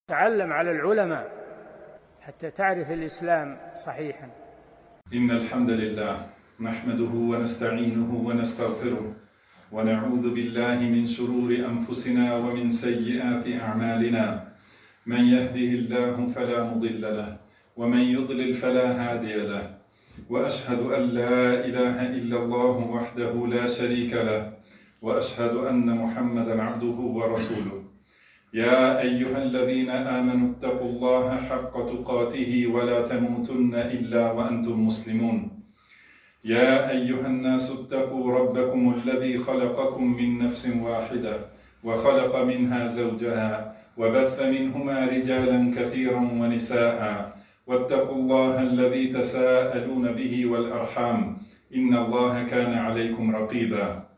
تعلم على العلماء حتى تعرف الإسلام صحيحا. إن الحمد لله نحمده ونستعينه ونستغفره ونعوذ بالله من شرور أنفسنا ومن سيئات أعمالنا. من يهده الله فلا مضل له ومن يضلل فلا هادي له، وأشهد أن لا إله إلا الله وحده لا شريك له، وأشهد أن محمدا عبده ورسوله. يا أيها الذين آمنوا اتقوا الله حق تقاته ولا تموتن إلا وأنتم مسلمون. يا أيها الناس اتقوا ربكم الذي خلقكم من نفس واحدة وخلق منها زوجها وبث منهما رجالا كثيرا ونساء، واتقوا الله الذي تساءلون به والأرحام إن الله كان عليكم رقيبا.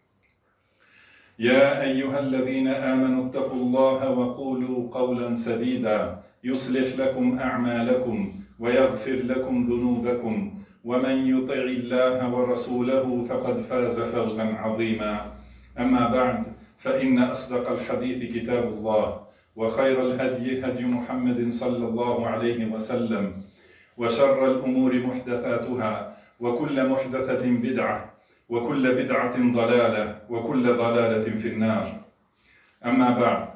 يا أيها الذين آمنوا اتقوا الله وقولوا قولا سديدا يصلح لكم أعمالكم ويغفر لكم ذنوبكم، ومن يطع الله ورسوله فقد فاز فوزا عظيما. أما بعد، فإن أصدق الحديث كتاب الله، وخير الهدي هدي محمد صلى الله عليه وسلم، وشر الأمور محدثاتها، وكل محدثة بدعة، وكل بدعة ضلالة، وكل ضلالة في النار. أما بعد،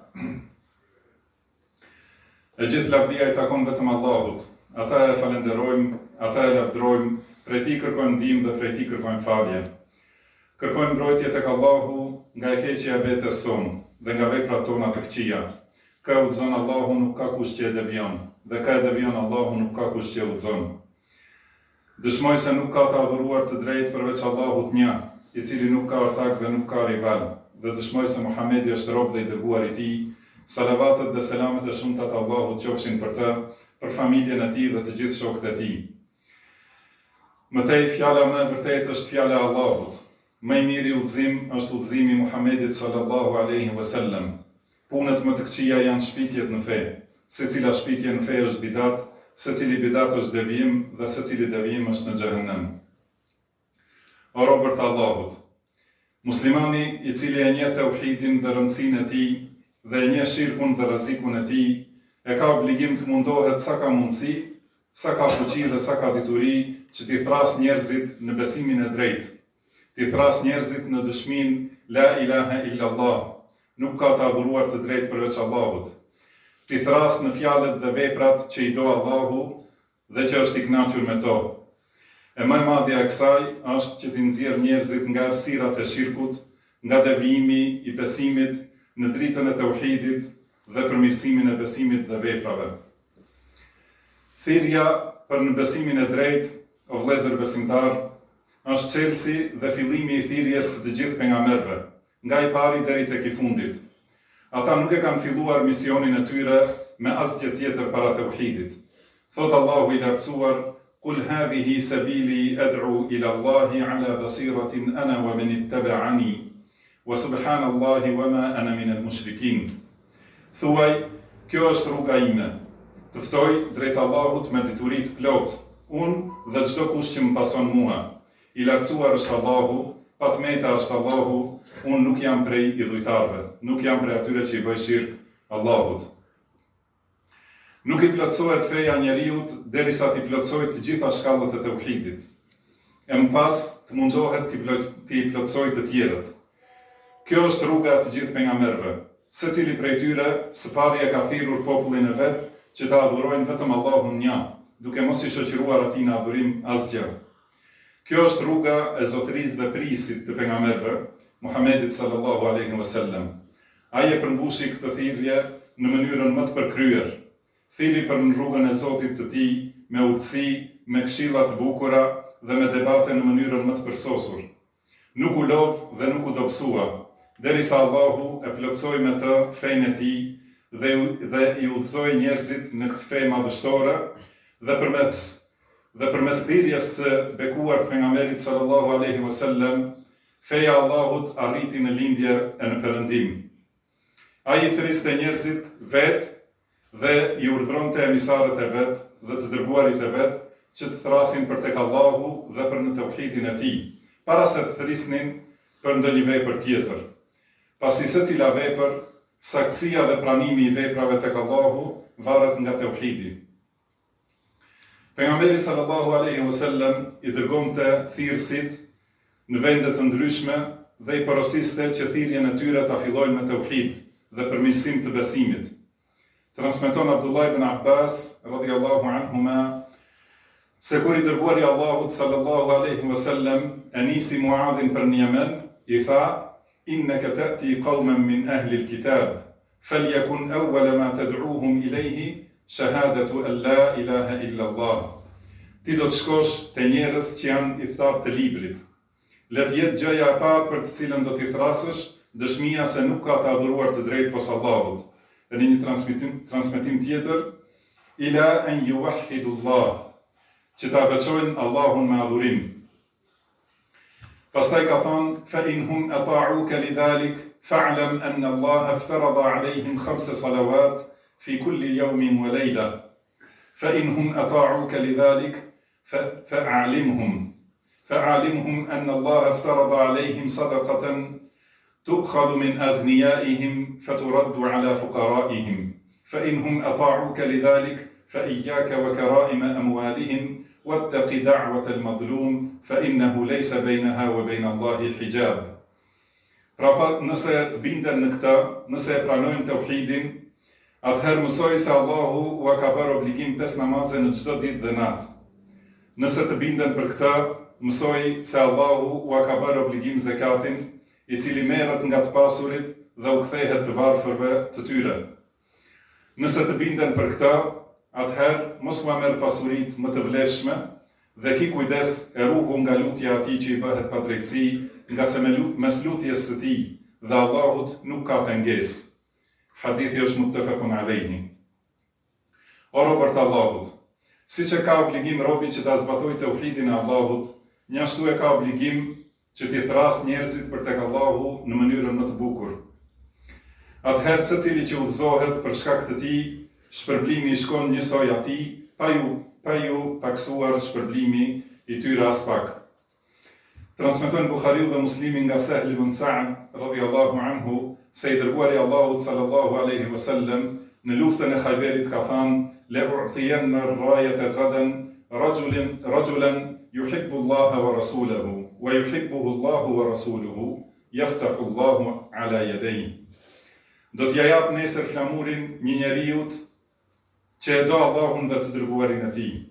e gjithë lavdia I takon vetëm Allahut. Ata e falenderojmë, ata e lavdrojmë, prej Tij kërkojmë ndihmë dhe prej Tij kërkojmë falje. Kërkojmë mbrojtje tek Allahu nga e keqja e vetes sonë dhe nga veprat tona të këqija. Ka udhëzon Allahu, nuk ka kush që e devion, dhe ka e devion Allahu, nuk ka kush që e udhëzon. Dëshmoj se nuk ka të adhuruar të drejtë përveç Allahut një, I cili nuk ka ortak dhe nuk ka rival, dhe dëshmoj se Muhamedi është rob dhe I dërguar I Tij. Salavatet dhe selamet e shumta të Allahut qofshin për të, për familjen e tij dhe të gjithë shokët e tij. Mëtej, fjala më e vërtetë është fjala e Allahut. Më I miri udhëzim është udhëzimi I Muhamedit sallallahu alaihi wasallam. Punët më të këqija janë shpikjet në fe. Secila shpikje në fe është bidat, secili bidat është devijim dhe secili devijim është në xhehenem. O robër të Allahut, muslimani I cili e njeh tauhidin dhe rëndësinë e tij dhe e njeh shirkun dhe rrezikun e tij, e ka obligim të mundohet sa ka mundësi, sa ka fuqi dhe sa ka dituri që t'i thras njerëzit në besimin e drejtë, t'i thras njerëzit në dëshminë la ilaha illa Allah, nuk ka të adhuruar të drejtë përveç Allahut, t'i thras në fjalët dhe veprat që I do Allahu dhe që është I kënaqur me to. E më e madhja e kësaj është që t'i nxjerr njerëzit nga errësirat e shirkut, nga devijimi I besimit në dritën e tauhidit dhe përmirësimin e besimit dhe veprave. Thirrja për në besimin e drejtë, o vëllezër besimtar, është çelësi dhe fillimi I thirrjes së të gjithë pejgamberëve, nga I pari deri tek I fundit. Ata nuk e kanë filluar misionin e tyre me asgjë tjetër para tauhidit. Thot Allahu I lartësuar: "Qul hadhihi sabili ad'u ila Allahi ala basiratin ana wa man ittaba'ani wa subhanallahi wa ma ana min al-mushrikin." Thuaj, kjo është rruga ime. Të ftoj drejt Allahut me dituri të plot, unë dhe çdo kush që më pason mua. I lartësuar është Allahu, patmeta është Allahu, unë nuk jam prej idhujtarëve, nuk jam prej atyre që I bëj shirk Allahut. Nuk I plotësohet feja njeriut derisa t'i plotësojë të gjitha shkallët e tauhidit. E më pas të mundohet t'i plotësojë të tjerët. Kjo është rruga e të gjithë pejgamberëve. Secili prej tyre së pari e ka thirrur popullin e vet që ta adhurojnë vetëm Allahun një, duke mos I shoqëruar atij në adhurim asgjë. Kjo është rruga e zotërisë dhe prisit të pejgamberëve, Muhamedit sallallahu alaihi wasallam. Ai e përmbushi këtë thirrje në mënyrën më të përkryer. Thiri për në rrugën e Zotit të tij me urtësi, me këshilla të bukura dhe me debate në mënyrën më të përsosur. Nuk u lodh dhe nuk u dobësua, derisa Allahu e plotësoi me të fenë e tij dhe I udhëzoi njerëzit në këtë fe madhështore dhe përmes thirrjes së bekuar të pejgamberit sallallahu alaihi wasallam, feja e Allahut arriti në lindje e në perëndim. Ai I thriste njerëzit vet dhe I urdhëronte emisarët e vet dhe të dërguarit e vet që të thrasin për tek Allahu dhe për në tauhidin e tij, para se të thrisnin për ndonjë vepër tjetër. Pasi secila vepër saktësia dhe pranimi i veprave tek Allahu varet nga tauhidi. Pejgamberi sallallahu alaihi wasallam i dërgonte thirrësit në vende të ndryshme dhe i porosiste që thirrjen e tyre ta fillojnë me tauhid dhe përmirësim të besimit. Transmeton Abdullah ibn Abbas radhiyallahu anhuma se kur i dërguari Allahut sallallahu alaihi wasallam e nisi Muadhin për në Yemen, i tha: "Innaka ta'ti qauman min ahli al-kitab, falyakun awwala ma tad'uuhum ilayhi shahadatu an la ilaha illa Allah." Ti do të shkosh te njerëz që janë i tharë të librit. Le të jetë gjëja e parë për të cilën do t'i thrasësh dëshmia se nuk ka të adhuruar të drejtë pos Allahut. Dhe në një transmetim tjetër, ila an yuwahhidu Allah, që ta veçojnë Allahun me adhurim. Pastaj ka thonë: "Fa in hum ata'uka lidhalik, fa'lam anna Allah aftarada alayhim 5 salawat fi kulli yawmin wa layla. Fa in hum ata'uka lidhalik, فأعلمهم أن الله افترض عليهم صدقة تؤخذ من أغنيائهم فترد على فقرائهم فإنهم أطاعوك لذلك فإياك وكرائم أموالهم واتق دعوة المظلوم فإنه ليس بينها وبين الله حجاب." Pra nëse të binden në këta, nëse e pranojnë tauhidin, atëherë mësoj se Allahu ua ka bërë obligim 5 namaze në çdo ditë dhe natë. Nëse të binden për këta, mësoj se Allahu ua ka bërë obligim zekatin, i cili merret nga të pasurit dhe u kthehet të varfërve të tyre. Nëse të binden për këta, atëherë mos ua merr pasuritë më të vlefshme dhe ki kujdes e ruhu nga lutja atij që i bëhet pa drejtësi, nga se mes lutjes së tij dhe Allahut nuk ka pengesë. Hadithi është muttafaqun alayhi. O robërt Allahut, siç e ka obligim robi që ta zbatojë tauhidin e Allahut, një ashtu e ka obligim që t'i thras njerëzit për tek Allahu në mënyrën më të bukur. Atëherë secili që udhëzohet për shkak të tij, shpërblimi i shkon njësoj atij, pa ju paksuar shpërblimi i tyre as pak. Transmeton Buhariu dhe Muslimi nga Sahl ibn Sa'd radhiyallahu anhu se i dërguari Allahut sallallahu alaihi wasallam në luftën e Khajberit ka thënë: "Le u'tiyanna ar-rayata ghadan rajulan yuhibbu Allah wa rasulahu wa yuhibbuhu Allah wa rasuluhu yaftahu Allah ala yadayhi." Do t'ja jap nesër flamurin një njeriut që e do Allahun dhe të dërguarin e tij.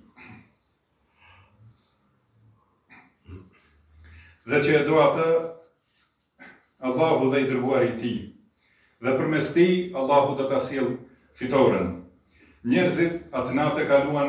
Dhe që e do atë Allahu dhe i dërguari i tij. Dhe përmes tij Allahu do ta sjell fitoren. Njerëzit atë natë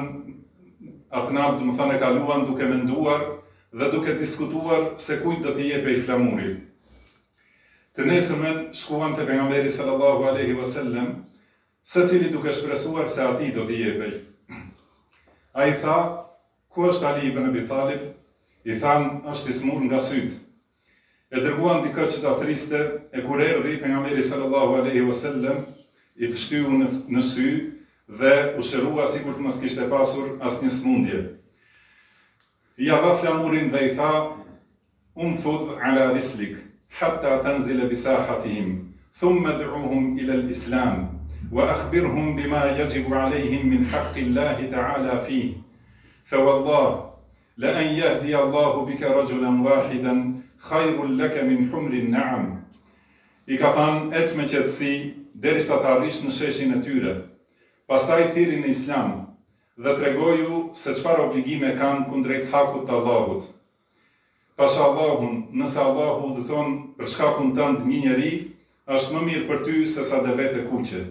e kaluan duke menduar dhe duke diskutuar se kujt do t'i jepej flamuri. Të nesërmen shkuan te pejgamberi sallallahu alaihi wasallam, secili duke shpresuar se atij do t'i jepej. Ai tha: "Ku është Ali ibn Abi Talib?" I than: "Është i smur nga syt." E dërguan dikë që ta thriste, e kur erdhi pejgamberi sallallahu alaihi wasallam, i pështyu në sy dhe u shërua sikur të mos kishte pasur asnjë smundje. I dha flamurin dhe i tha: "Unfudh ala rislik hatta tanzila bi sahatihim, thumma ad'uhum ila al-islam wa akhbirhum bima yajibu alayhim min haqqi Allah ta'ala fihi. Fa wallah la an yahdi Allah bika rajulan wahidan khayrun laka min humri an-na'am." I ka thënë: "Ec me qetësi derisa të arrish në sheshin e tyre. Pastaj thirri në Islam dhe tregoju se çfarë obligime kanë kundrejt hakut të Allahut. Pasha Allahun, nëse Allahu udhëzon për shkakun tënd një njeri, është më mirë për ty se sa dhe vete kuqe."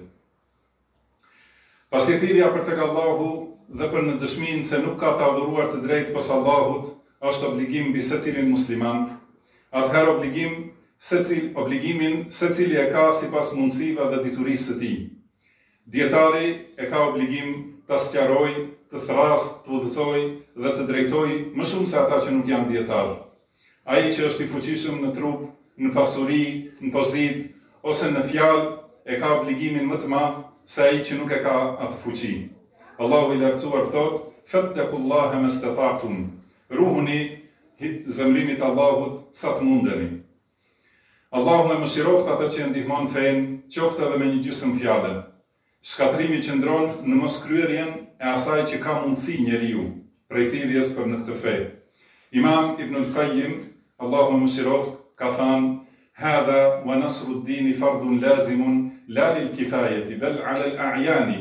Pasi thirrja për tek Allahu dhe për në dëshminë se nuk ka të adhuruar të drejtë pos Allahut, është obligim mbi secilin musliman. Atëherë obligimin secili e ka sipas mundësive dhe diturisë së tij. Dietari e ka obligim ta sqarojë, të thrasë, të udhëzojë dhe të drejtojë më shumë se ata që nuk janë dietar. Ai që është i fuqishëm në trup, në pasuri, në pozitë ose në fjalë e ka obligimin më të madh se ai që nuk e ka atë fuqi. Allahu i lartësuar thot: "Fattaqullaha mastata'tum." Ruhuni zemrimit Allahut sa të mundeni. Allahu e mëshiroft atë që ndihmon fen, qoftë edhe me një gjysmë fjale. Shkatrimi qëndron në moskryerjen e asaj që ka mundësi njeriu prej thirrjes për në këtë fe. Imam Ibn al-Qayyim, Allahu e mëshiroft, ka thënë: "Hadha wa nasru ad-din fardun lazimun la lil kifayati bal 'ala al-a'yani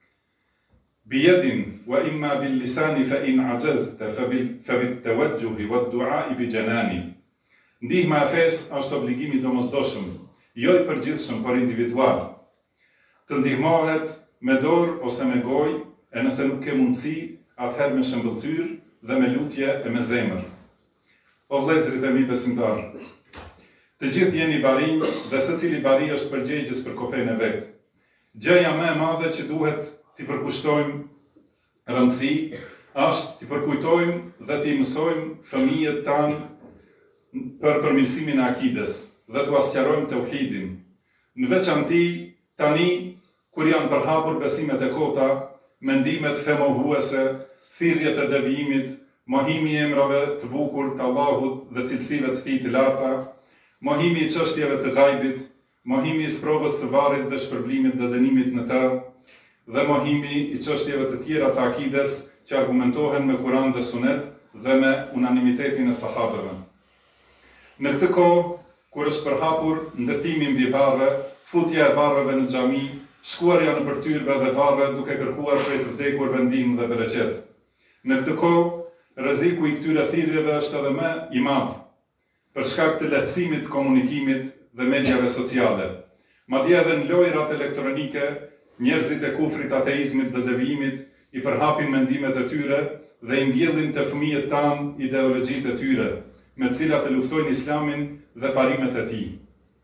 biyadin wa imma bil lisani fa in ajazta fa bil tawajjuh wa ad-du'a bi janani." Ndihma e fesë është obligim i domosdoshëm, jo i përgjithshëm, por individual. Të ndihmohet me dorë ose me gojë, e nëse nuk ke mundësi, atëherë me shëmbëltyr dhe me lutje e me zemër. O vëllezërit e mi besimtar, të gjithë jeni barinj dhe secili bari është përgjegjës për kopën e vet. Gjëja më e madhe që duhet t'i përkushtojmë rëndësi është t'i përkujtojmë dhe t'i mësojmë fëmijët tanë për përmirësimin e akides dhe t'u asqarojmë tauhidin. Në veçanti tani kur janë përhapur besimet e kota, mendimet femohuese, thirrjet e devijimit, mohimi i emrave të bukur të Allahut dhe cilësive të tij të larta, mohimi i çështjeve të ghaibit, mohimi i sprovës së varrit dhe shpërblimit dhe dënimit në të, dhe mohimi i çështjeve të tjera të akides që argumentohen me Kur'an dhe Sunet dhe me unanimitetin e sahabëve. Në këtë kohë, kur është përhapur ndërtimi mbi varre, futja e varreve në xhami, shkuarja në përtyrbe dhe varre duke kërkuar prej të vdekurve ndihmë dhe bereqet. Në këtë kohë, rreziku i këtyre thirrjeve është edhe më i madh, për shkak të lehtësimit të komunikimit dhe mediave sociale. Madje edhe në lojrat elektronike, njerëzit e kufrit, ateizmit dhe devijimit i përhapin mendimet e tyre dhe i mbjellin të fëmijët tanë ideologjitë e tyre, me të cilat e luftojnë Islamin dhe parimet e tij.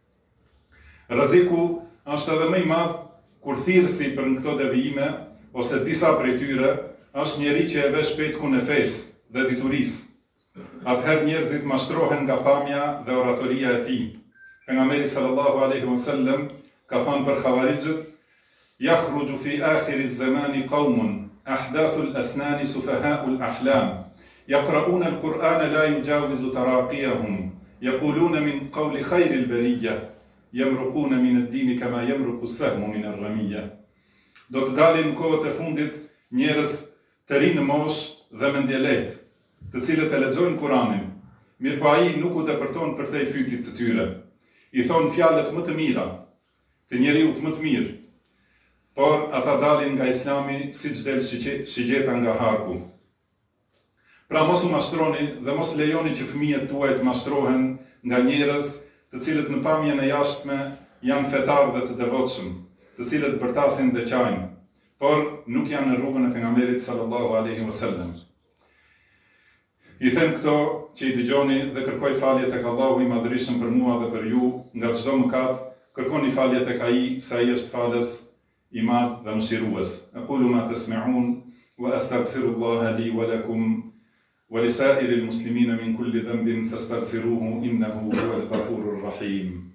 Rreziku është edhe më i madh kur thirrsi për në këto devijime ose disa prej tyre është njeri që e vesh petkun e fesë dhe diturisë. Atëherë njerëzit mashtrohen nga famja dhe oratoria e tij. Pejgamberi sallallahu alaihi wasallam ka thënë për xhavarixhët: "Yakhruju fi akhir az-zamani qaumun ahdathu al-asnan sufaha'u al-ahlam يقرؤون القرآن لا يجاوز تراقيهم يقولون من قول خير البرية يمرقون من الدين كما يمرق السهم من الرمية." Do të dalin në kohët e fundit njerëz të rinë në moshë dhe mendje lehtë, të cilët e lexojnë Kur'anin, mirë po ai nuk u depërton për te fytit të tyre. I thon fjalët më të mira të njeriu më të mirë, por ata dalin nga Islami siç del shigjeta nga harku. Pra mos u mashtroni dhe mos lejoni që fëmijët tuaj të mashtrohen nga njerëz të cilët në pamjen e jashtme janë fetar dhe të devotshëm, të cilët bërtasin dhe qajnë, por nuk janë në rrugën e pejgamberit sallallahu alaihi wasallam. I them këto që i dëgjoni dhe kërkoj falje tek Allahu i madhërisëm për mua dhe për ju, nga çdo mëkat, kërkoni falje tek ai, se ai është falës i madh dhe mëshirues. Aqulu ma tasma'un wa astaghfirullaha li wa lakum ولسائر المسلمين من كل ذنب فاستغفروه إنه هو الغفور الرحيم.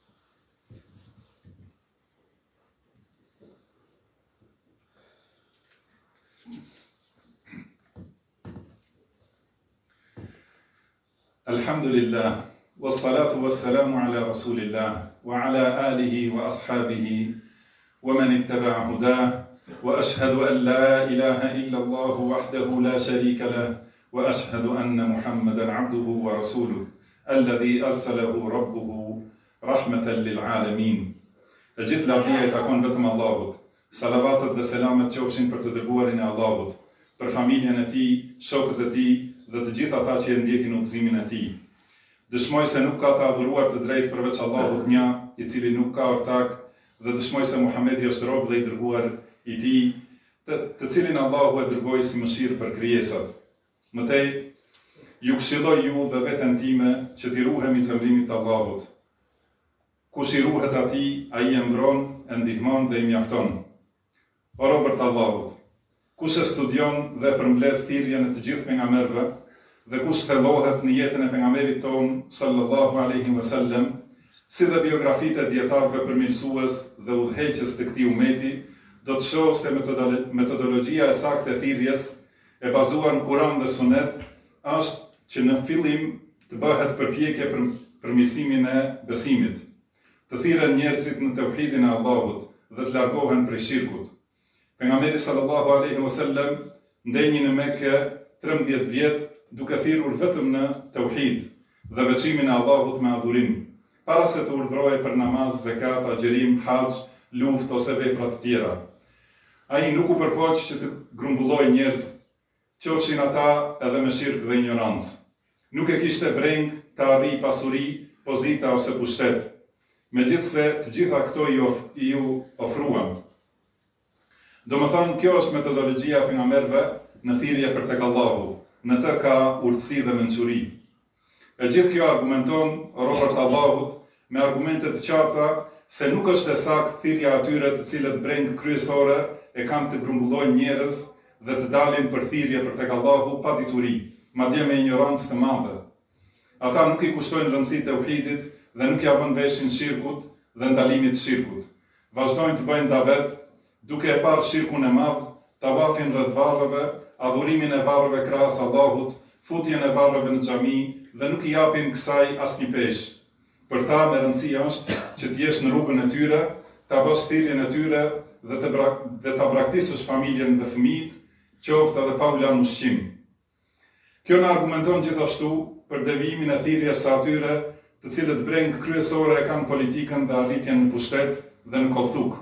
الحمد لله والصلاة والسلام على رسول الله وعلى آله وأصحابه ومن اتبع هداه وأشهد أن لا إله إلا الله وحده لا شريك له وأشهد أن محمدًا عبده ورسوله الذي أرسله ربه رحمة للعالمين. E gjithë lavdia i takon vetëm Allahut. Salavatet dhe selamet qofshin për të dërguarin e Allahut, për familjen e tij, shokët e tij dhe të gjithë ata që e ndjekin udhëzimin e tij. Dëshmoj se nuk ka të adhuruar të drejtë përveç Allahut një, i cili nuk ka ortak, dhe dëshmoj se Muhamedi është rob dhe i dërguar i tij, të cilin Allahu e dërgoi si mëshirë për krijesat. Mëtej, ju këshilloj ju dhe veten time që t'i ruhemi zemrimit të Allahut. Kush i ruhet atij, ai e mbron, e ndihmon dhe i mjafton. O robërt të Allahut, kush e studion dhe përmbledh thirrjen e të gjithë pejgamberëve dhe kush thellohet në jetën e pejgamberit ton sallallahu alaihi wasallam, si dhe biografitë e dietarëve përmirësues dhe udhëheqës të këtij umeti, do të shohë se metodologjia e saktë e thirrjes e bazuar në Kur'an dhe Sunet është që në fillim të bëhet përpjekje përmirësimin e besimit, të thirrën njerëzit në tauhidin e Allahut dhe të largohen prej shirkut. Pejgamberi sallallahu alaihi wasallam ndenjë në Mekë 13 vjet duke thirrur vetëm në tauhid dhe veçimin e Allahut me adhurim, para se të urdhrohej për namaz, zakat, agjerim, haxh, luftë ose vepra të tjera. Ai nuk u përpoq që të grumbulloj njerëz, qofshin ata edhe me shirk dhe ignorancë. Nuk e kishte breng të arrijë pasuri, pozita ose pushtet, megjithse të gjitha këto ju ofruan. Domethënë, kjo është metodologjia e pejgamberëve në thirrje për tek Allahu, në të ka urtësi dhe mençuri. E gjithë kjo argumenton robërt Allahut me argumente të qarta se nuk është e saktë thirrja atyre të cilët breng kryesore e kanë të grumbullojnë njerëz dhe të dalin për thirrje për tek Allahu pa dituri, madje me ignorancë të madhe. Ata nuk i kushtojnë rëndësi tauhidit dhe nuk ja vënë veshin shirkut dhe ndalimit të shirkut. Vazhdojnë të bëjnë davet, duke e parë shirkun e madh, tavafin rreth varreve, adhurimin e varreve krahas Allahut, futjen e varreve në xhami dhe nuk i japin kësaj asnjë peshë. Për ta me rëndësi është që të jesh në rrugën e tyre, ta bësh thirrjen e tyre dhe ta braktisësh familjen dhe fëmijët, qoftë edhe pa u lanë ushqim. Kjo në argumenton gjithashtu për devijimin e thirrjes së atyre të cilët breng kryesore e kanë politikën dhe arritjen në pushtet dhe në kolltuk.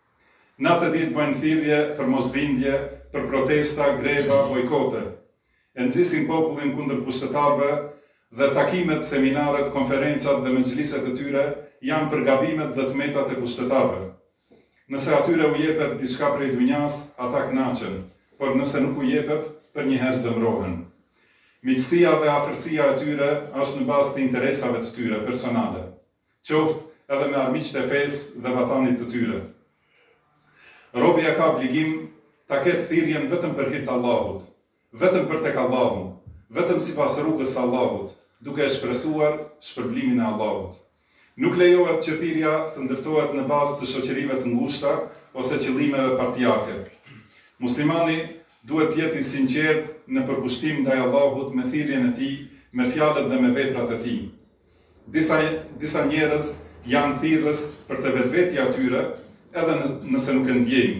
Natë ditë bëjnë thirrje për mosbindje, për protesta, greva, bojkote. E nxisin popullin kundër pushtetarëve dhe takimet, seminaret, konferencat dhe mexhliset e tyre janë për gabimet dhe tmetat e pushtetarëve. Nëse atyre u jepet diçka prej dunjas, ata kënaqen, por nëse nuk u jepet, përnjëherë zemrohen. Miqësia dhe afërsia e tyre është në bazë të interesave të tyre personale, qoftë edhe me armiqtë e fesë dhe vatanit të tyre. Robja ka obligim ta ketë thirrjen vetëm për hir të Allahut, vetëm për tek Allahu, vetëm sipas rrugës së Allahut, duke e shpresuar shpërblimin e Allahut. Nuk lejohet që thirrja të ndërtohet në bazë të shoqërive të ngushta ose qëllimeve partijake. Muslimani duhet të jetë i sinqert në përkushtim ndaj Allahut me thirrjen e tij, me fjalët dhe me veprat e tij. Disa njerëz janë thirrës për të vetvetja atyre, edhe nëse nuk e ndjejnë.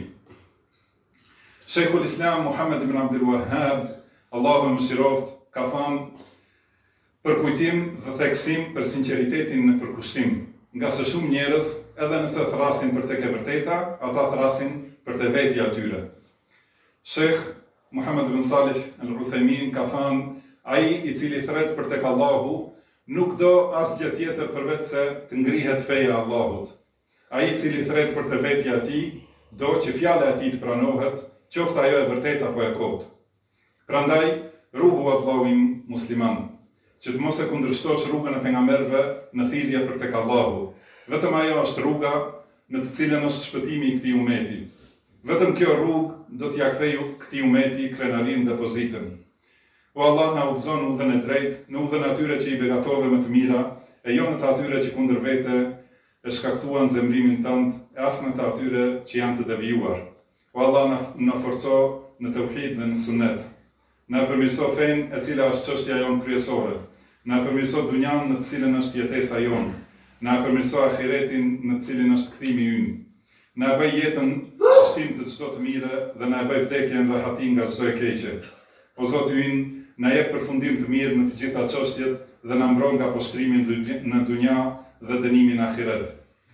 Sheikhul Islam Muhammad ibn Abdul Wahhab, Allahu e mëshiroft, ka thënë për kujtim dhe theksim për sinqeritetin në përkushtim, nga se shumë njerëz, edhe nëse thrasin për tek e vërteta, ata thrasin për te vetja atyre. Sheikh Muhammad ibn Salih al-Uthaymin ka thënë, ai i cili thret për tek Allahu, nuk do asgjë tjetër përveç se të ngrihet feja e Allahut. Ai i cili thret për të vetja e tij, do që fjala e tij të pranohet, qoftë ajo e vërtetë apo e kotë. Prandaj, ruhu o vëllai musliman, që të mos e kundërshtosh rrugën e pejgamberëve në thirrje për tek Allahu. Vetëm ajo është rruga në të cilën është shpëtimi i këtij umeti. Vetëm kjo rrugë do t'ia kthejë këtij umeti krenarinë dhe pozitën. O Allah, na udhëzon në udhën e drejtë, në udhën atyre që i begatove më të mira, e jo në të atyre që kundër vete e shkaktuan zemrimin tënd, e as në të atyre që janë të devijuar. O Allah, na forco në tauhid dhe në sunet. Na përmirëso fenë e cila është çështja jonë kryesore. Na përmirëso dunjan në të cilën është jetesa jonë. Na përmirëso ahiretin në të cilin është kthimi ynë. Na bëj jetën shtim të çdo të mire dhe na bëj vdekjen rahatin nga çdo e keqe. O Zoti ynë, na jep përfundim të mirë në të gjitha çështjet dhe na mbron nga poshtrimi në dunja dhe dënimin në ahiret.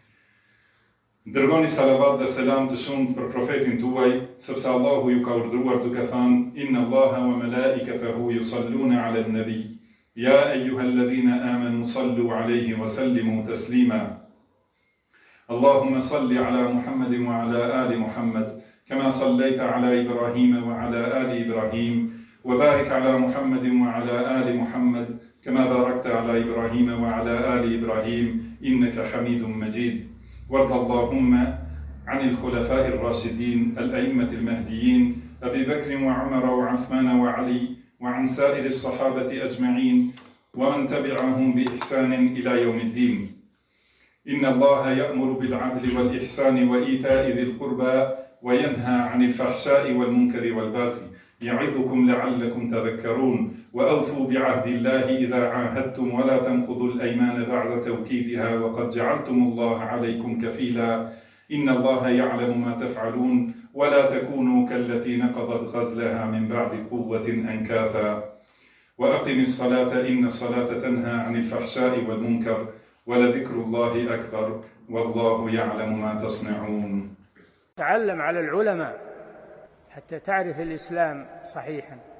Dërgoni salavat dhe selam të shumt për profetin tuaj, sepse Allahu ju ka urdhëruar duke thënë: Inna Allaha wa malaikatahu yusalluna 'alan nabi. Ya ayyuhalladhina amanu sallu 'alayhi wa sallimu taslima. Allahumma salli 'ala Muhammadin wa 'ala ali Muhammad, kama sallaita 'ala Ibrahim wa 'ala ali Ibrahim, wa barik 'ala Muhammadin wa 'ala ali Muhammad, كما باركت على إبراهيم وعلى آل إبراهيم إنك حميد مجيد. وارض اللهم عن الخلفاء الراشدين الأئمة المهديين أبي بكر وعمر وعثمان وعلي وعن سائر الصحابة أجمعين ومن تبعهم بإحسان إلى يوم الدين. إن الله يأمر بالعدل والإحسان وإيتاء ذي القربى وينهى عن الفحشاء والمنكر والبغي يعظكم لعلكم تذكرون وأوفوا بعهد الله إذا عاهدتم ولا تنقضوا الأيمان بعد توكيدها وقد جعلتم الله عليكم كفيلا إن الله يعلم ما تفعلون ولا تكونوا كالتي نقضت غزلها من بعد قوة أنكاثا وأقم الصلاة إن الصلاة تنهى عن الفحشاء والمنكر ولذكر الله أكبر والله يعلم ما تصنعون. تعلم على العلماء حتى تعرف الإسلام صحيحا.